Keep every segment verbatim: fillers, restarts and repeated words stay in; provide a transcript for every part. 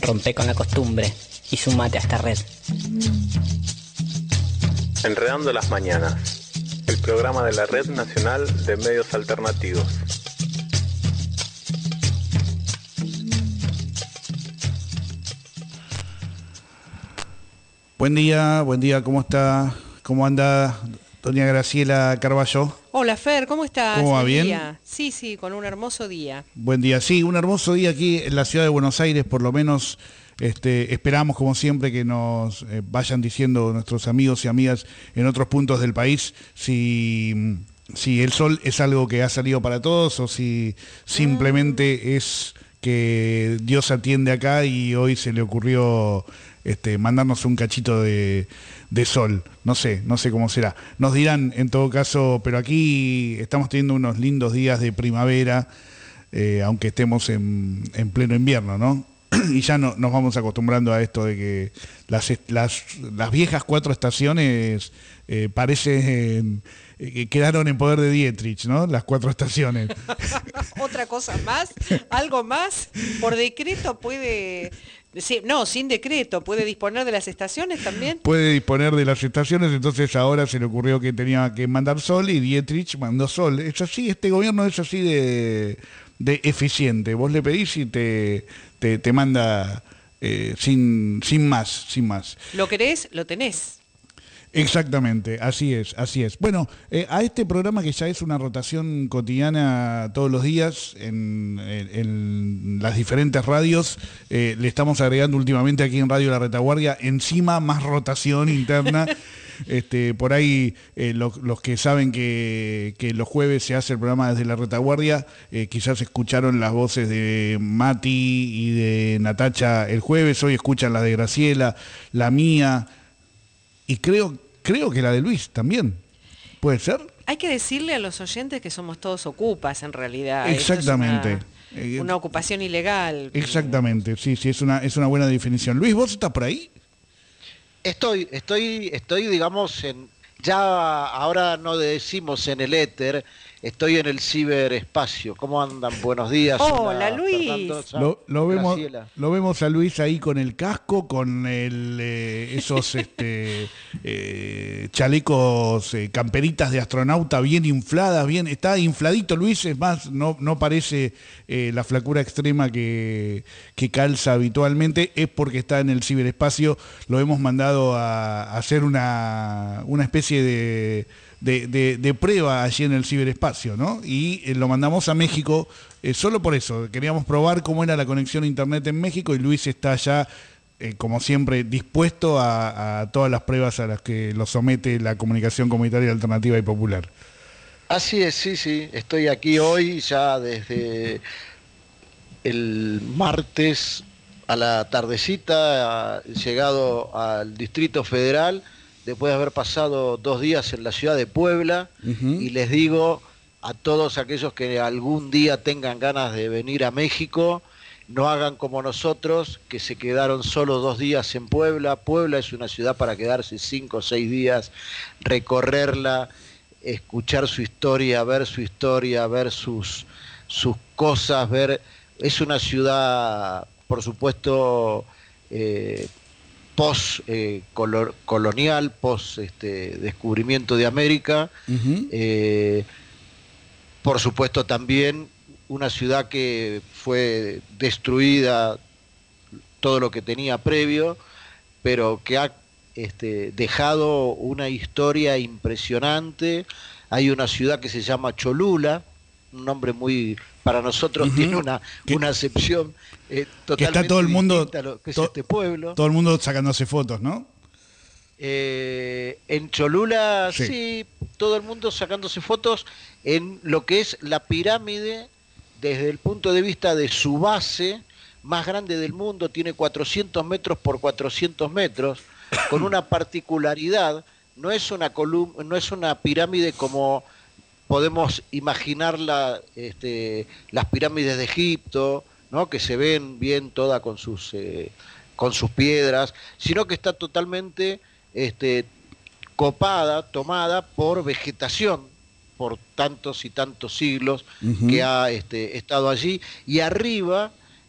Rompe con la costumbre y sumate a esta red. Enredando las Mañanas, el programa de la Red Nacional de Medios Alternativos. Buen día, buen día, ¿cómo está? ¿Cómo anda doña Graciela Carballo? Hola Fer, ¿cómo estás? ¿Cómo va? Buen ¿Bien? día. Sí, sí, con un hermoso día. Buen día, sí, un hermoso día aquí en la ciudad de Buenos Aires, por lo menos este, esperamos como siempre que nos eh, vayan diciendo nuestros amigos y amigas en otros puntos del país si, si el sol es algo que ha salido para todos o si simplemente es que Dios atiende acá y hoy se le ocurrió este, mandarnos un cachito de, de sol. No sé, no sé cómo será. Nos dirán en todo caso, pero aquí estamos teniendo unos lindos días de primavera, eh, aunque estemos en, en pleno invierno, ¿no? Y ya no, nos vamos acostumbrando a esto de que las, las, las viejas cuatro estaciones eh, parecen... que quedaron en poder de Dietrich, ¿no? Las cuatro estaciones. ¿Otra cosa más? ¿Algo más? ¿Por decreto puede...? Sí, no, sin decreto, ¿puede disponer de las estaciones también? Puede disponer de las estaciones, entonces ahora se le ocurrió que tenía que mandar sol y Dietrich mandó sol. Es así, este gobierno es así de, de eficiente. Vos le pedís y te, te, te manda eh, sin, sin más, sin más. ¿Lo querés? Lo tenés. Exactamente, así es, así es. Bueno, eh, a este programa que ya es una rotación cotidiana todos los días en, en, en las diferentes radios, eh, le estamos agregando últimamente aquí en Radio La Retaguardia, encima más rotación interna. Este, por ahí eh, lo, los que saben que, que los jueves se hace el programa desde La Retaguardia, eh, quizás escucharon las voces de Mati y de Natacha el jueves, hoy escuchan las de Graciela, la mía... Y creo, creo que la de Luis también. ¿Puede ser? Hay que decirle a los oyentes que somos todos ocupas, en realidad. Exactamente. Es una, una ocupación ilegal. Exactamente, sí, sí, es una, es una buena definición. Luis, ¿vos estás por ahí? Estoy, estoy, estoy, digamos, en ya ahora no decimos en el éter, estoy en el ciberespacio. ¿Cómo andan? Buenos días. Hola, Luis. Lo, lo, vemos, lo vemos a Luis ahí con el casco, con el, eh, esos este, eh, chalecos, eh, camperitas de astronauta bien infladas, bien, está infladito Luis, es más, no, no parece eh, la flacura extrema que, que calza habitualmente, es porque está en el ciberespacio, lo hemos mandado a, a hacer una, una especie de... De, de, de prueba allí en el ciberespacio, ¿no? Y eh, lo mandamos a México eh, solo por eso. Queríamos probar cómo era la conexión a internet en México y Luis está ya, eh, como siempre, dispuesto a, a todas las pruebas a las que lo somete la comunicación comunitaria alternativa y popular. Así es, sí, sí. Estoy aquí hoy ya desde el martes a la tardecita, llegado al Distrito Federal, después de haber pasado dos días en la ciudad de Puebla, uh-huh. Y les digo a todos aquellos que algún día tengan ganas de venir a México, no hagan como nosotros, que se quedaron solo dos días en Puebla. Puebla es una ciudad para quedarse cinco o seis días, recorrerla, escuchar su historia, ver su historia, ver sus, sus cosas, ver... Es una ciudad, por supuesto... Eh, post eh, color, colonial, post este, descubrimiento de América, uh-huh. eh, por supuesto también una ciudad que fue destruida, todo lo que tenía previo, pero que ha este, dejado una historia impresionante. Hay una ciudad que se llama Cholula, un nombre muy, para nosotros uh-huh. tiene una, una acepción eh, totalmente que está todo el mundo, a lo que es to, este pueblo. Todo el mundo sacándose fotos, ¿no? Eh, en Cholula, sí. sí, todo el mundo sacándose fotos en lo que es la pirámide desde el punto de vista de su base, más grande del mundo, tiene cuatrocientos metros por cuatrocientos metros, con una particularidad, no es una columna, no es una pirámide como podemos imaginarla, este, las pirámides de Egipto, ¿no? Que se ven bien toda con sus eh, con sus piedras, sino que está totalmente este, copada, tomada por vegetación, por tantos y tantos siglos uh-huh. que ha este, estado allí, y arriba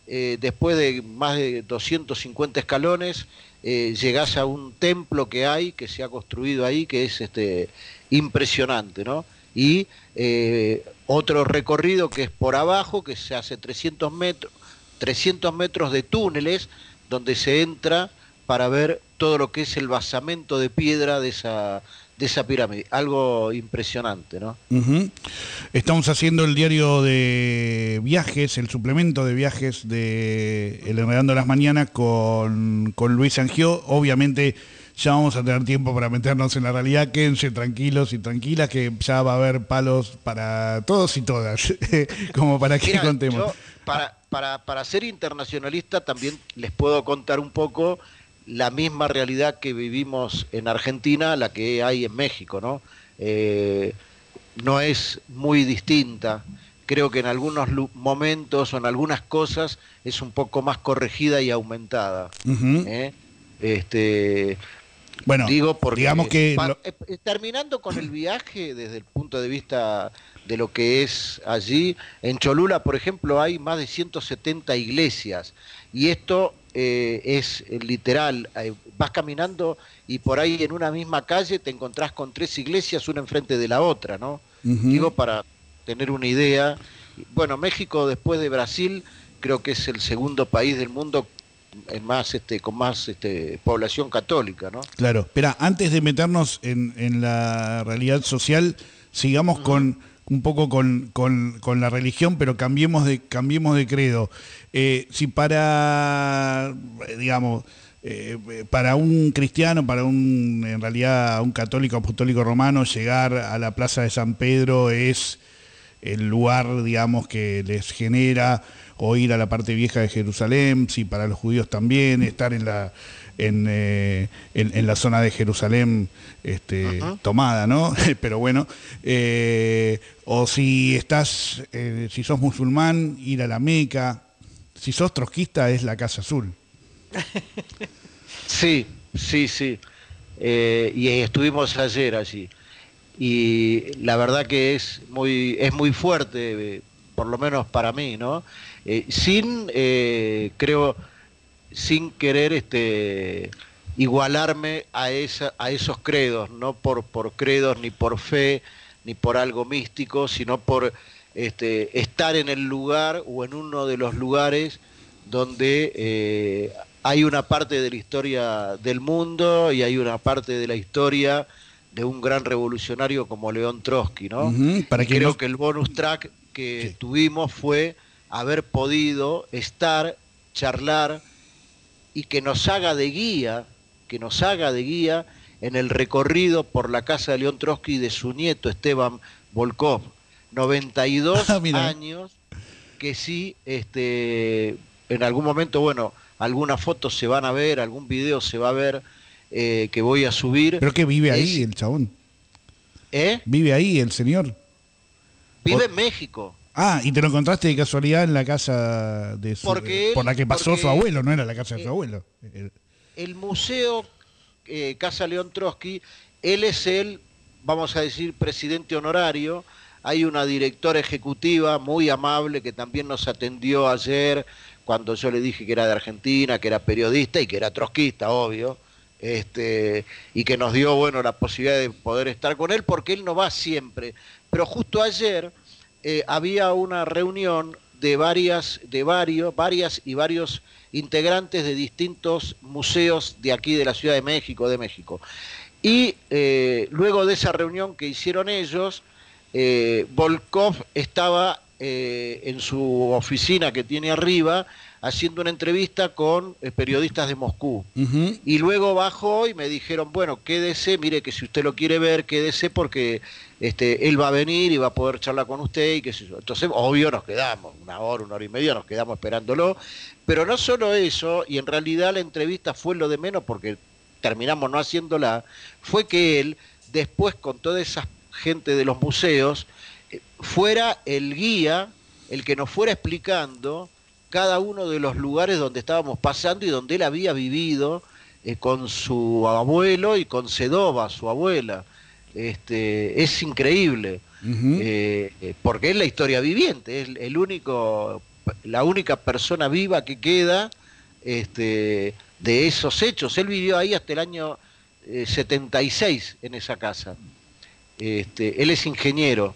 eh, después de más de doscientos cincuenta escalones, eh, llegás a un templo que hay, que se ha construido ahí, que es este impresionante, ¿no? Y eh, otro recorrido que es por abajo, que se hace trescientos metros, trescientos metros de túneles, donde se entra para ver todo lo que es el basamento de piedra de esa, de esa pirámide. Algo impresionante, ¿no? Uh-huh. Estamos haciendo el diario de viajes, el suplemento de viajes de El Enredando las Mañanas con, con Luis Angió. Obviamente ya vamos a tener tiempo para meternos en la realidad. Quédense tranquilos y tranquilas que ya va a haber palos para todos y todas, como para que Mira, contemos. Yo, para, para, para ser internacionalista también les puedo contar un poco la misma realidad que vivimos en Argentina, la que hay en México, ¿no? Eh, no es muy distinta. Creo que en algunos momentos o en algunas cosas es un poco más corregida y aumentada. Uh-huh. ¿eh? Este, bueno, digo porque, digamos que... pa, lo... eh, terminando con el viaje desde el punto de vista de lo que es allí, en Cholula, por ejemplo, hay más de ciento setenta iglesias, y esto eh, es literal, eh, vas caminando y por ahí en una misma calle te encontrás con tres iglesias, una enfrente de la otra, ¿no? Uh-huh. Digo, para tener una idea. Bueno, México, después de Brasil, creo que es el segundo país del mundo en más, este, con más este, población católica, ¿no? Claro, espera, antes de meternos en, en la realidad social, sigamos uh-huh. con un poco con, con, con la religión, pero cambiemos de, cambiemos de credo. Eh, si para, digamos, eh, para un cristiano, para un, en realidad, un católico apostólico romano, llegar a la Plaza de San Pedro es el lugar, digamos, que les genera, o ir a la parte vieja de Jerusalén, si para los judíos también, estar en la en, eh, en, en la zona de Jerusalén este, uh-huh. tomada, ¿no? Pero bueno, eh, o si estás, eh, si sos musulmán, ir a la Meca, si sos trotskista es la Casa Azul. Sí, sí, sí, eh, y estuvimos ayer allí, y la verdad que es muy, es muy fuerte, eh, por lo menos para mí, ¿no? Eh, sin, eh, creo, sin querer este, igualarme a, esa, a esos credos, no por, por credos, ni por fe, ni por algo místico, sino por este, estar en el lugar o en uno de los lugares donde eh, hay una parte de la historia del mundo y hay una parte de la historia de un gran revolucionario como León Trotsky, ¿no? Uh-huh, para que creo no... que el bonus track que sí. tuvimos fue haber podido estar, charlar y que nos haga de guía, que nos haga de guía en el recorrido por la casa de León Trotsky y de su nieto Esteban Volkov, noventa y dos ah, años, que sí, este, en algún momento, bueno, algunas fotos se van a ver, algún video se va a ver, eh, que voy a subir. ¿Pero que vive ahí es... el chabón? ¿Eh? ¿Vive ahí el señor? Vive o... en México. Ah, y te lo encontraste de casualidad en la casa de su, porque él, por la que pasó su abuelo, no era la casa de su abuelo. El, el museo eh, Casa León Trotsky, él es el, vamos a decir, presidente honorario. Hay una directora ejecutiva muy amable que también nos atendió ayer cuando yo le dije que era de Argentina, que era periodista y que era trotskista, obvio, este, y que nos dio, bueno, la posibilidad de poder estar con él porque él no va siempre. Pero justo ayer eh, había una reunión de varias, de varios, varias y varios integrantes de distintos museos de aquí de la Ciudad de México, de México. Y eh, luego de esa reunión que hicieron ellos, eh, Volkov estaba eh, en su oficina que tiene arriba haciendo una entrevista con eh, periodistas de Moscú. Uh-huh. Y luego bajó y me dijeron, bueno, quédese, mire que si usted lo quiere ver, quédese porque este, él va a venir y va a poder charlar con usted y qué sé yo. Entonces, obvio, nos quedamos, una hora, una hora y media, nos quedamos esperándolo. Pero no solo eso, y en realidad la entrevista fue lo de menos porque terminamos no haciéndola, fue que él, después con toda esa gente de los museos, fuera el guía, el que nos fuera explicando cada uno de los lugares donde estábamos pasando y donde él había vivido eh, con su abuelo y con Sedova, su abuela. Este, es increíble, uh-huh. eh, porque es la historia viviente, es el único la única persona viva que queda este, de esos hechos. Él vivió ahí hasta el año eh, setenta y seis en esa casa. Este, él es ingeniero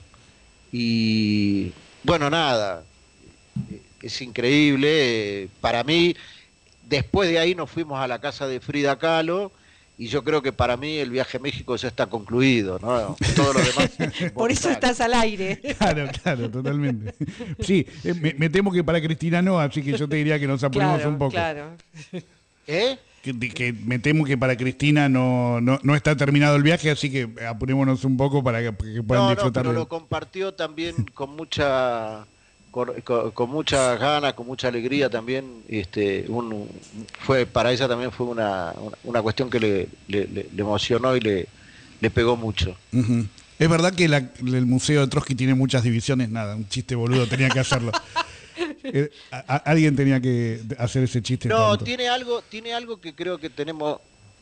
y bueno, nada, es increíble. Para mí, después de ahí nos fuimos a la casa de Frida Kahlo y yo creo que para mí el viaje a México ya está concluido, ¿no? Todo lo demás. Por eso estás al aire. Claro, claro, totalmente. Sí, eh, me, me temo que para Cristina no, así que yo te diría que nos apuremos Claro, un poco. claro. ¿Eh? Que, que me temo que para Cristina no, no, no está terminado el viaje, así que apurémonos un poco para que, que puedan No, no, disfrutar. pero de... lo compartió también con mucha con, con, con mucha ganas, con mucha alegría también. Este, un, fue para ella también fue una, una, una cuestión que le, le, le emocionó y le, le pegó mucho. Uh-huh. Es verdad que la, el Museo de Trotsky tiene muchas divisiones, nada, un chiste boludo, tenía que hacerlo. Eh, a, a, alguien tenía que hacer ese chiste. No, tanto. tiene algo, tiene algo que creo que tenemos,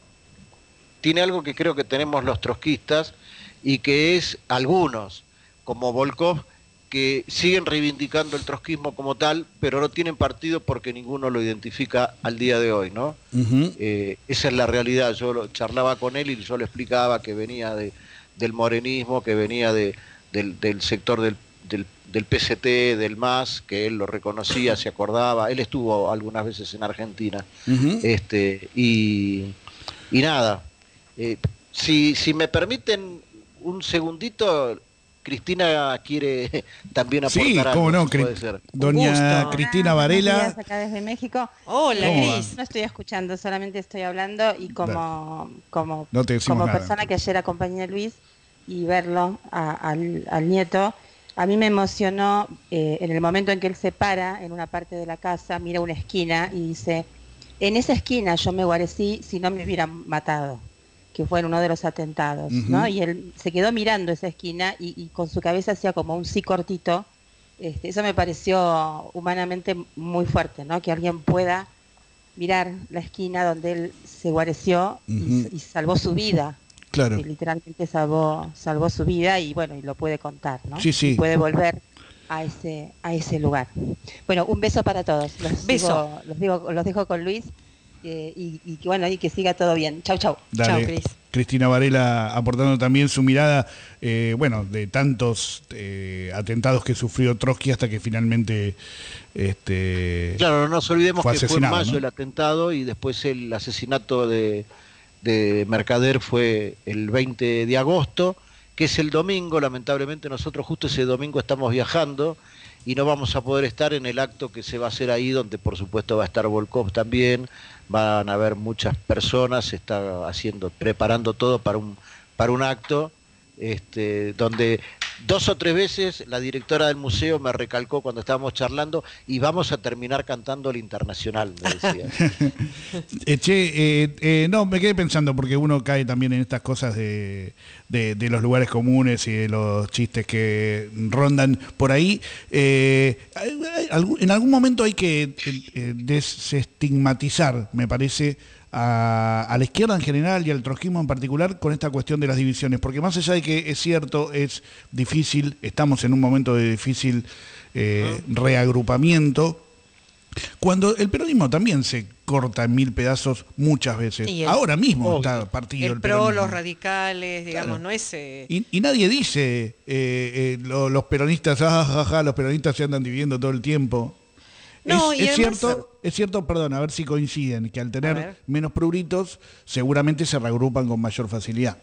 tiene algo que creo que tenemos los trotskistas y que es algunos, como Volkov, que siguen reivindicando el trotskismo como tal, pero no tienen partido porque ninguno lo identifica al día de hoy, ¿no? Uh-huh. Eh, esa es la realidad. Yo lo, charlaba con él y yo le explicaba que venía de, del morenismo, que venía de, del, del sector del, del del P C T, del M A S, que él lo reconocía, se acordaba. Él estuvo algunas veces en Argentina. Uh-huh. este y, y nada, eh, si, si me permiten un segundito, Cristina quiere también aportar sí, algo. cómo no, puede Cri- ser. Doña Cristina Varela. Acá desde México. Hola, eh, Cris. No estoy escuchando, solamente estoy hablando y como, como, no te como nada. persona que ayer acompañé a Luis y verlo a, al, al nieto, a mí me emocionó eh, en el momento en que él se para en una parte de la casa, mira una esquina y dice, en esa esquina yo me guarecí si no me hubieran matado, que fue en uno de los atentados, uh-huh. ¿no? Y él se quedó mirando esa esquina y, y con su cabeza hacía como un sí cortito. Este, eso me pareció humanamente muy fuerte, ¿no? Que alguien pueda mirar la esquina donde él se guareció uh-huh. y, y salvó su vida. Claro. Que literalmente salvó, salvó su vida y bueno, y lo puede contar, ¿no? Sí, sí. Y puede volver a ese, a ese lugar. Bueno, un beso para todos. Los beso. Digo, los, digo, los dejo con Luis eh, y, y bueno, y que siga todo bien. Chau, chau. Dale. Chau, Cris. Cristina Varela aportando también su mirada, eh, bueno, de tantos eh, atentados que sufrió Trotsky hasta que finalmente... este Claro, no nos olvidemos fue que fue en mayo, ¿no? el atentado y después el asesinato de... de Mercader fue el veinte de agosto, que es el domingo. Lamentablemente nosotros justo ese domingo estamos viajando y no vamos a poder estar en el acto que se va a hacer ahí, donde por supuesto va a estar Volkov también, van a haber muchas personas, se está haciendo, preparando todo para un, para un acto, este, donde dos o tres veces la directora del museo me recalcó cuando estábamos charlando y vamos a terminar cantando el Internacional, me decía. eh, che, eh, eh, no, me quedé pensando porque uno cae también en estas cosas de, de, de los lugares comunes y de los chistes que rondan por ahí. Eh, en algún momento hay que eh, desestigmatizar, me parece, A, a la izquierda en general y al trotskismo en particular con esta cuestión de las divisiones, porque más allá de que es cierto, es difícil, estamos en un momento de difícil eh, reagrupamiento, cuando el peronismo también se corta en mil pedazos muchas veces. El, ahora mismo oh, está partido el, el pro, peronismo. los radicales, digamos, claro. no es... Eh... Y, y nadie dice, eh, eh, lo, los peronistas, ah, ja, ja, los peronistas se andan dividiendo todo el tiempo. No, es, y es además... cierto, es cierto, perdón, a ver si coinciden, que al tener menos pruritos seguramente se reagrupan con mayor facilidad.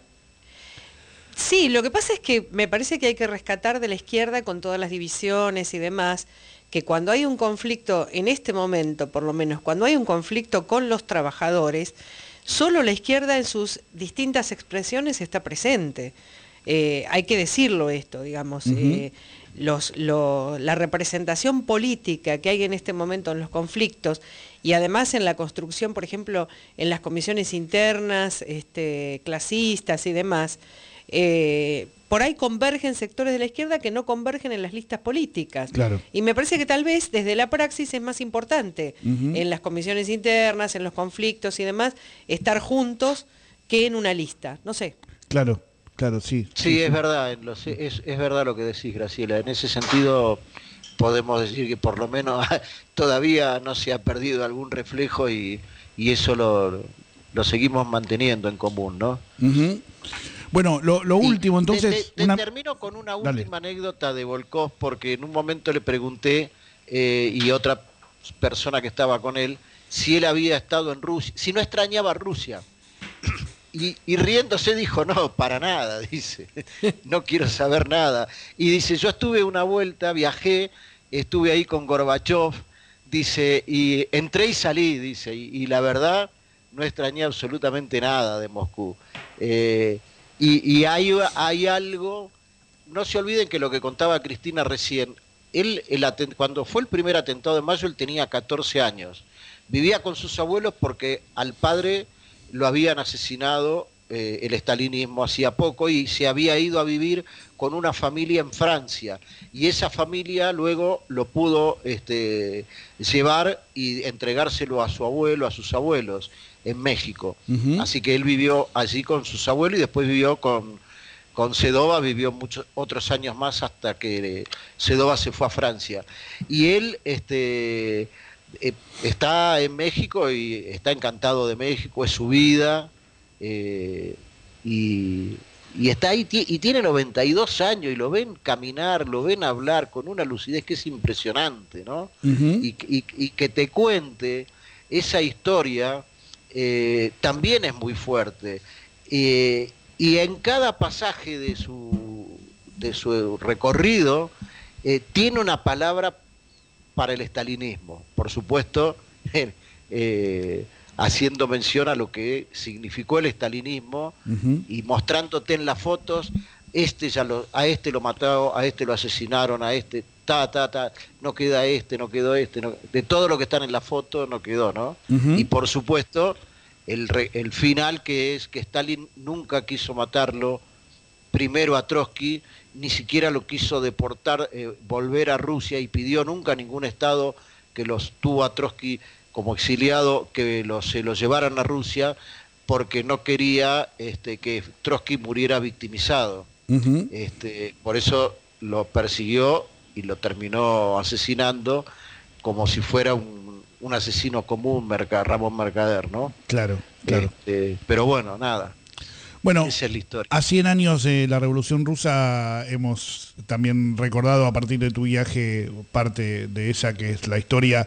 Sí, lo que pasa es que me parece que hay que rescatar de la izquierda con todas las divisiones y demás, que cuando hay un conflicto, en este momento por lo menos, cuando hay un conflicto con los trabajadores, solo la izquierda en sus distintas expresiones está presente. Eh, hay que decirlo esto, digamos. Uh-huh. eh, Los, lo, la representación política que hay en este momento en los conflictos y además en la construcción, por ejemplo, en las comisiones internas, este, clasistas y demás, eh, por ahí convergen sectores de la izquierda que no convergen en las listas políticas. Claro. Y me parece que tal vez desde la praxis es más importante uh-huh. en las comisiones internas, en los conflictos y demás, estar juntos que en una lista. No sé. Claro. Claro, sí. Sí, sí es sí. verdad, es, es verdad lo que decís, Graciela. En ese sentido, podemos decir que por lo menos todavía no se ha perdido algún reflejo y, y eso lo, lo seguimos manteniendo en común, ¿no? Uh-huh. Bueno, lo, lo último, entonces... Te, te, una... te termino con una Dale. última anécdota de Volkov, porque en un momento le pregunté, eh, y otra persona que estaba con él, si él había estado en Rusia, si no extrañaba Rusia. Y, y riéndose dijo, no, para nada, dice, no quiero saber nada. Y dice, yo estuve una vuelta, viajé, estuve ahí con Gorbachov, dice, y entré y salí, dice, y, y la verdad no extrañé absolutamente nada de Moscú. Eh, y y hay, hay algo, no se olviden que lo que contaba Cristina recién, él el atent, cuando fue el primer atentado de mayo, él tenía catorce años, vivía con sus abuelos porque al padre lo habían asesinado eh, el estalinismo hacía poco y se había ido a vivir con una familia en Francia y esa familia luego lo pudo este, llevar y entregárselo a su abuelo, a sus abuelos en México. Uh-huh. Así que él vivió allí con sus abuelos y después vivió con, con Sedova, vivió muchos otros años más hasta que Sedova se fue a Francia. Y él... este Eh, está en México y está encantado de México, es su vida, eh, y, y está ahí y tiene noventa y dos años y lo ven caminar, lo ven hablar con una lucidez que es impresionante, ¿no? Uh-huh. y, y, y que te cuente esa historia eh, también es muy fuerte, eh, y en cada pasaje de su, de su recorrido eh, tiene una palabra para el estalinismo, por supuesto, eh, eh, haciendo mención a lo que significó el estalinismo, uh-huh, y mostrándote en las fotos, este ya lo, a este lo mataron, a este lo asesinaron, a este, ta, ta, ta, no queda este, no quedó este, no, de todo lo que están en la foto no quedó, ¿no? Uh-huh. Y por supuesto, el, re, el final que es que Stalin nunca quiso matarlo, primero a Trotsky, ni siquiera lo quiso deportar, eh, volver a Rusia, y pidió nunca a ningún Estado que los tuvo a Trotsky como exiliado, que lo, se lo llevaran a Rusia, porque no quería este, que Trotsky muriera victimizado. Uh-huh. Este, por eso lo persiguió y lo terminó asesinando como si fuera un, un asesino común, Merca, Ramón Mercader, ¿no? Claro, claro. Este, pero bueno, nada. Bueno, esa es la historia. A cien años de la Revolución Rusa hemos también recordado a partir de tu viaje parte de esa que es la historia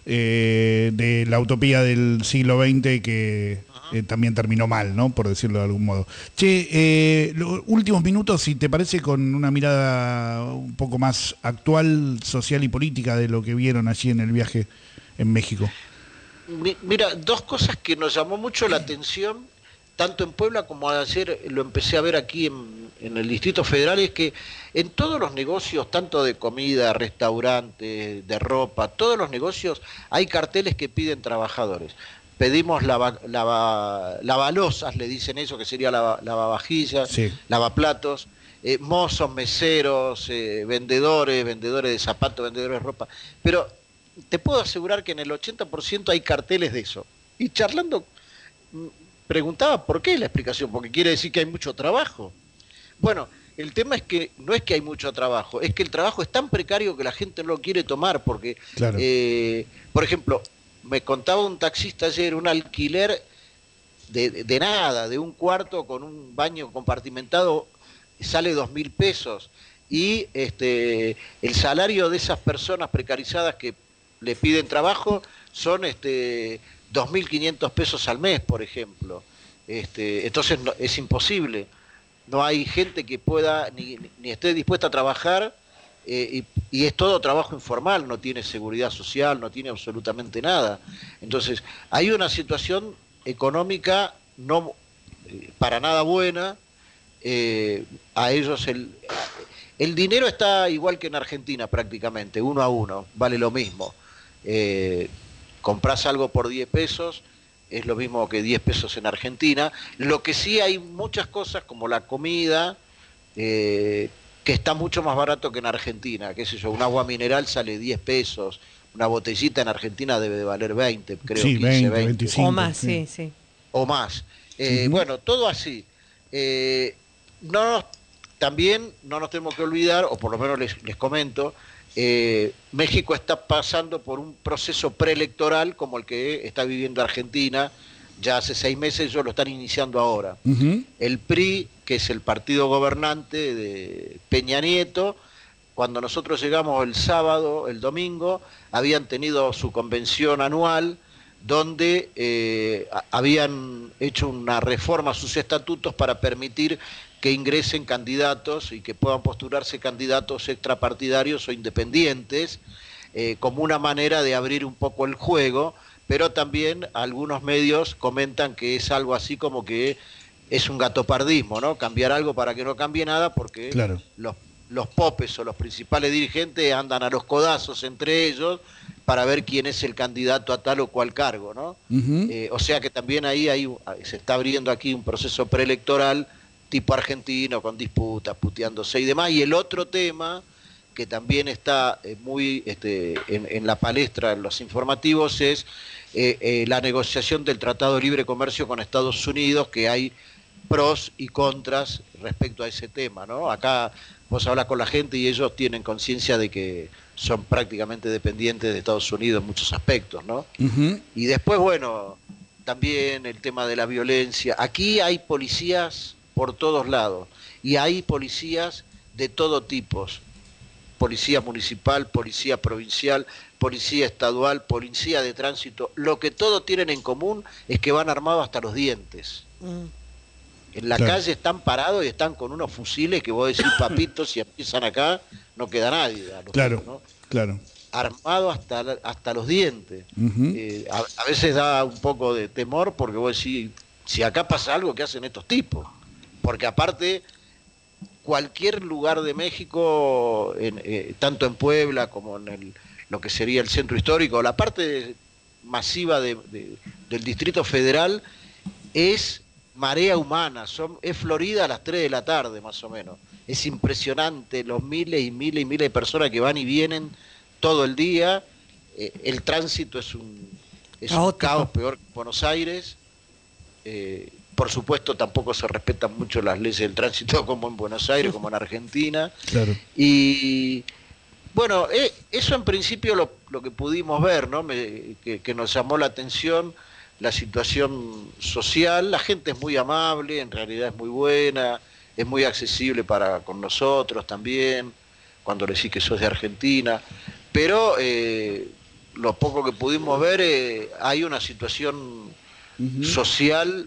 eh, de la utopía del siglo veinte que eh, también terminó mal, ¿no? Por decirlo de algún modo. Che, eh, los últimos minutos, si te parece, con una mirada un poco más actual, social y política de lo que vieron allí en el viaje en México. Mira, dos cosas que nos llamó mucho la atención, tanto en Puebla como ayer lo empecé a ver aquí en, en el Distrito Federal, es que en todos los negocios, tanto de comida, restaurantes, de ropa, todos los negocios hay carteles que piden trabajadores. Pedimos lava, lava, lavalosas, le dicen eso, que sería lava, lavavajillas, sí, lavaplatos, eh, mozos, meseros, eh, vendedores, vendedores de zapatos, vendedores de ropa. Pero te puedo asegurar que en el ochenta por ciento hay carteles de eso. Y charlando... preguntaba por qué la explicación, porque quiere decir que hay mucho trabajo. Bueno, el tema es que no es que hay mucho trabajo, es que el trabajo es tan precario que la gente no lo quiere tomar, porque, claro, eh, por ejemplo, me contaba un taxista ayer, un alquiler de, de, de nada, de un cuarto con un baño compartimentado, sale dos mil pesos, y este, el salario de esas personas precarizadas que le piden trabajo son... este dos mil quinientos pesos al mes, por ejemplo. Este, entonces no, es imposible. No hay gente que pueda ni, ni esté dispuesta a trabajar, eh, y, y es todo trabajo informal, no tiene seguridad social, no tiene absolutamente nada. Entonces hay una situación económica no eh, para nada buena. Eh, a ellos el, el dinero está igual que en Argentina prácticamente, uno a uno, vale lo mismo. Eh, Comprás algo por diez pesos, es lo mismo que diez pesos en Argentina. Lo que sí hay muchas cosas, como la comida, eh, que está mucho más barato que en Argentina. Qué sé yo, un agua mineral sale diez pesos, una botellita en Argentina debe de valer veinte, creo, sí, quince, veinte, veinte. veinticinco. O más, sí, sí. sí. O más. Eh, uh-huh. Bueno, todo así. Eh, no nos, también no nos tenemos que olvidar, o por lo menos les, les comento, eh, México está pasando por un proceso preelectoral como el que está viviendo Argentina. Ya hace seis meses, ellos lo están iniciando ahora. Uh-huh. El P R I, que es el partido gobernante de Peña Nieto, cuando nosotros llegamos el sábado, el domingo, habían tenido su convención anual, donde eh, habían hecho una reforma a sus estatutos para permitir que ingresen candidatos y que puedan postularse candidatos extrapartidarios o independientes, eh, como una manera de abrir un poco el juego, pero también algunos medios comentan que es algo así como que es un gatopardismo, ¿no? Cambiar algo para que no cambie nada, porque claro. los, los popes o los principales dirigentes andan a los codazos entre ellos para ver quién es el candidato a tal o cual cargo, ¿no? Uh-huh. Eh, o sea que también ahí hay, se está abriendo aquí un proceso preelectoral tipo argentino, con disputas, puteándose y demás. Y el otro tema que también está eh, muy este, en, en la palestra, en los informativos, es eh, eh, la negociación del Tratado de Libre Comercio con Estados Unidos, que hay pros y contras respecto a ese tema, ¿no? Acá vos hablas con la gente y ellos tienen conciencia de que son prácticamente dependientes de Estados Unidos en muchos aspectos, ¿no? Uh-huh. Y después, bueno, también el tema de la violencia. Aquí hay policías por todos lados y hay policías de todo tipo. Policía municipal, policía provincial, policía estadual, policía de tránsito. Lo que todos tienen en común es que van armados hasta los dientes. Mm. En la claro. calle están parados y están con unos fusiles que vos decís, papito, si empiezan acá, no queda nadie. A los claro, días, ¿no? claro. Armado hasta, hasta los dientes. Uh-huh. Eh, a, a veces da un poco de temor porque vos decís, si acá pasa algo, ¿qué hacen estos tipos? Porque aparte, cualquier lugar de México, en, eh, tanto en Puebla como en el, lo que sería el centro histórico, la parte masiva de, de, del Distrito Federal, es marea humana, son, es Florida a las tres de la tarde más o menos. Es impresionante los miles y miles y miles de personas que van y vienen todo el día. Eh, el tránsito es un, es un caos peor que Buenos Aires. Eh, por supuesto tampoco se respetan mucho las leyes del tránsito como en Buenos Aires, como en Argentina. Claro. Y bueno, eh, eso en principio lo, lo que pudimos ver, ¿no? Me, que, que nos llamó la atención la situación social. La gente es muy amable, en realidad es muy buena, es muy accesible para con nosotros también, cuando le decís que sos de Argentina, pero eh, lo poco que pudimos ver, eh, hay una situación uh-huh. social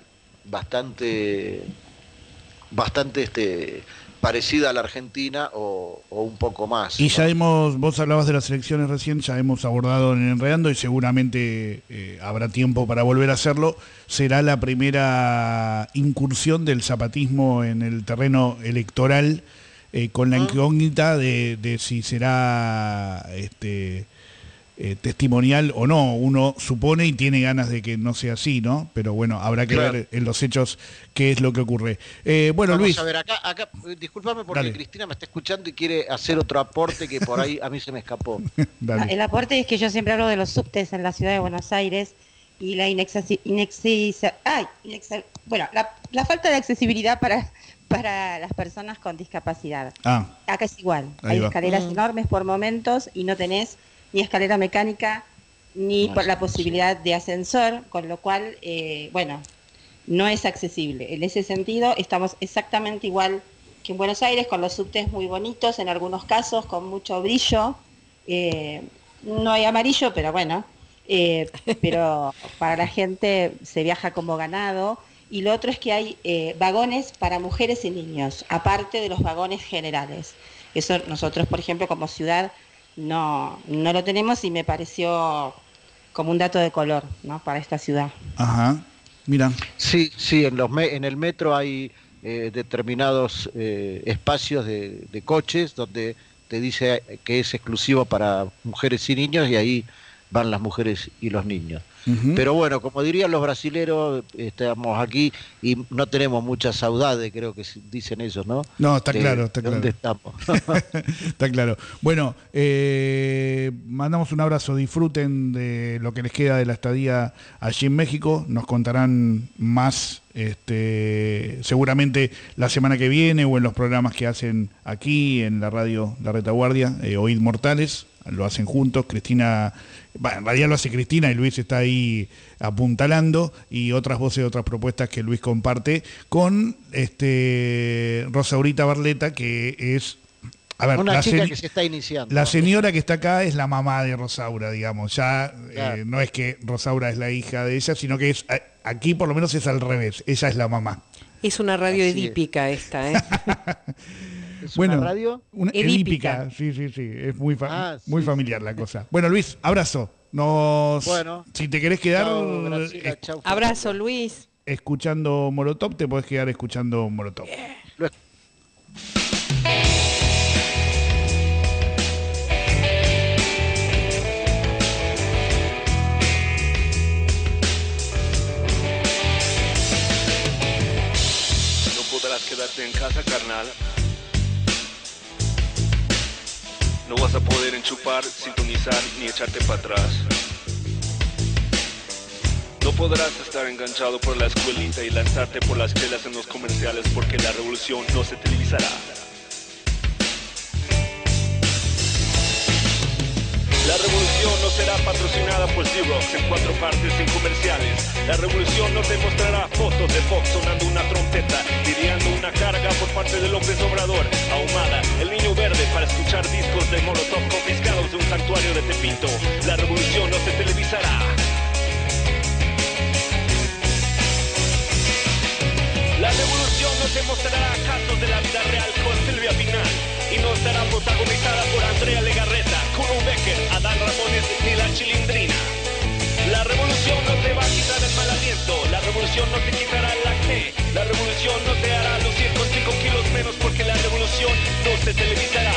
bastante bastante este parecida a la Argentina o, o un poco más. Y ¿no? ya hemos, vos hablabas de las elecciones recién, ya hemos abordado en Enredando y seguramente eh, habrá tiempo para volver a hacerlo. Será la primera incursión del zapatismo en el terreno electoral, eh, con la incógnita de, de si será este eh, testimonial o no. Uno supone y tiene ganas de que no sea así, ¿no? Pero bueno, habrá que claro. ver en los hechos qué es lo que ocurre. Eh, bueno, Vamos Luis. a ver, acá, acá discúlpame porque Dale. Cristina me está escuchando y quiere hacer otro aporte que por ahí a mí se me escapó. El aporte es que yo siempre hablo de los subtes en la ciudad de Buenos Aires y la inexaci- inexi- ay, inexa- bueno, la, la falta de accesibilidad para, para las personas con discapacidad. Ah. Acá es igual. Ahí Hay va. escaleras mm. enormes por momentos y no tenés ni escalera mecánica, ni no, por la posibilidad de ascensor, con lo cual, eh, bueno, no es accesible. En ese sentido, estamos exactamente igual que en Buenos Aires, con los subtes muy bonitos, en algunos casos con mucho brillo. Eh, no hay amarillo, pero bueno, eh, pero para la gente se viaja como ganado. Y lo otro es que hay eh, vagones para mujeres y niños, aparte de los vagones generales. Eso nosotros, por ejemplo, como ciudad, No, no lo tenemos y me pareció como un dato de color, ¿no? Para esta ciudad. Ajá, mira. Sí, sí, en los me- en el metro hay eh, determinados eh, espacios de, de coches donde te dice que es exclusivo para mujeres y niños y ahí van las mujeres y los niños. Uh-huh. Pero bueno, como dirían los brasileros, estamos aquí y no tenemos mucha saudade, creo que dicen ellos, ¿no? No, está de, claro, está de claro. ¿Dónde estamos? Está claro. Bueno, eh, mandamos un abrazo, disfruten de lo que les queda de la estadía allí en México, nos contarán más este, seguramente la semana que viene o en los programas que hacen aquí en la radio La Retaguardia, eh, o Inmortales, lo hacen juntos, Cristina, bueno, en realidad lo hace Cristina y Luis está ahí apuntalando, y otras voces, otras propuestas que Luis comparte con este Rosaurita Barleta, que es, a ver, una la chica se- que se está iniciando. la señora que está acá es la mamá de Rosaura, digamos, ya Claro. eh, no es que Rosaura es la hija de ella, sino que es eh, aquí por lo menos es al revés, ella es la mamá. Es una radio Así es. edípica esta, ¿eh? ¿Es Bueno, una radio? Una Edípica. edípica, sí, sí, sí, es muy, fa- Ah, sí, muy familiar la cosa. Bueno, Luis, abrazo. Nos, Bueno. si te querés quedar Chao, Graciela, es- chao, Abrazo, Fernando. Luis. escuchando Molotov, te podés quedar escuchando Molotov. Lo- No podrás quedarte en casa, carnal. No vas a poder enchufar, sintonizar ni echarte para atrás. No podrás estar enganchado por la escuelita y lanzarte por las chelas en los comerciales, porque la revolución no se televisará. La revolución no será patrocinada por Xerox en cuatro partes sin comerciales. La revolución no te mostrará fotos de Fox sonando una trompeta, lidiando una carga por parte de López Obrador, Ahumada, el niño verde para escuchar discos de Molotov confiscados de un santuario de Tepito. La revolución no se televisará. La revolución no te mostrará casos de la vida real con Silvia Pinal y no estará protagonizada por Andrea Legarreta, Kuno Becker, Adán Ramones ni la Chilindrina. La revolución no te va a quitar el mal aliento, la revolución no te quitará el acné, la revolución no te hará lucir con cinco kilos menos, porque la revolución no se televisará.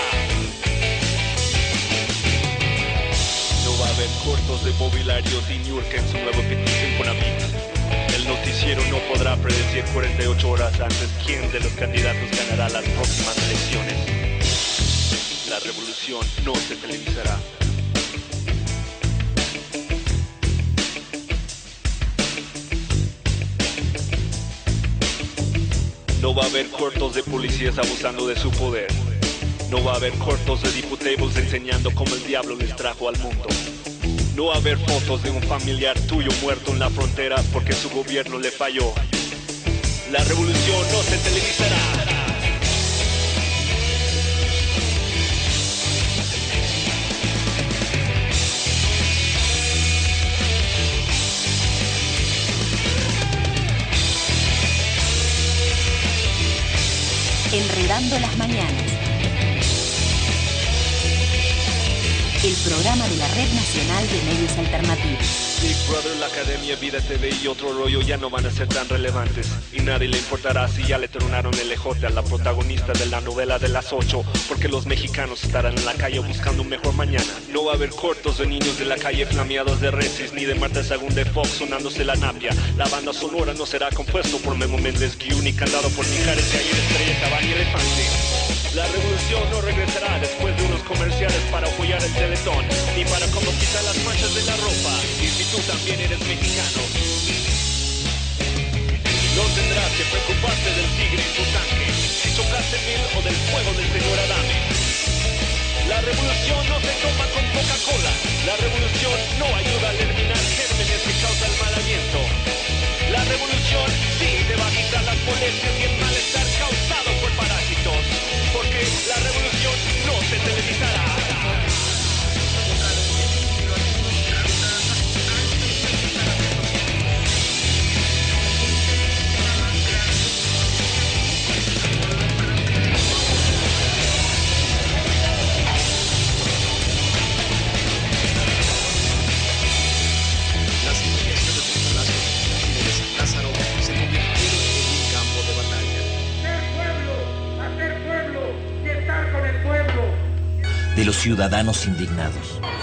No va a haber cortos de mobiliario de Niurka en su nuevo petición con amigos. El noticiero no podrá predecir cuarenta y ocho horas antes quién de los candidatos ganará las próximas elecciones. La revolución no se televisará. No va a haber cortos de policías abusando de su poder. No va a haber cortos de diputables enseñando cómo el diablo les trajo al mundo. No va a haber fotos de un familiar tuyo muerto en la frontera porque su gobierno le falló. La revolución no se televisará. Enredando las mañanas. El programa de la Red Nacional de Medios Alternativos. Big Brother, la Academia, Vida T V y otro rollo ya no van a ser tan relevantes. Y nadie le importará si ya le tronaron el ejote a la protagonista de la novela de las ocho, porque los mexicanos estarán en la calle buscando un mejor mañana. No va a haber cortos de niños de la calle flameados de Resis, ni de Marta Sagún de Fox sonándose la napia. La banda sonora no será compuesto por Memo Méndez Guiú ni cantado por Mijares de ayer, Estrella, Cabani y Elefante. La revolución no regresará después de unos comerciales para apoyar el Teletón, ni para como quitar las manchas de la ropa, y si tú también eres mexicano. No tendrás que preocuparte del tigre y su tanque, si chocaste mil o del fuego del señor Adame. La revolución no se toma con Coca-Cola, la revolución no ayuda a eliminar gérmenes que causan mal aliento. La revolución sí te va a quitar las molestias y el malestar causado por parásitos, porque la revolución no se televisará. Las iglesias de los palacios de San Lázaro se convirtieron en un campo de batalla. Ser pueblo, hacer pueblo y estar con el pueblo. De los ciudadanos indignados.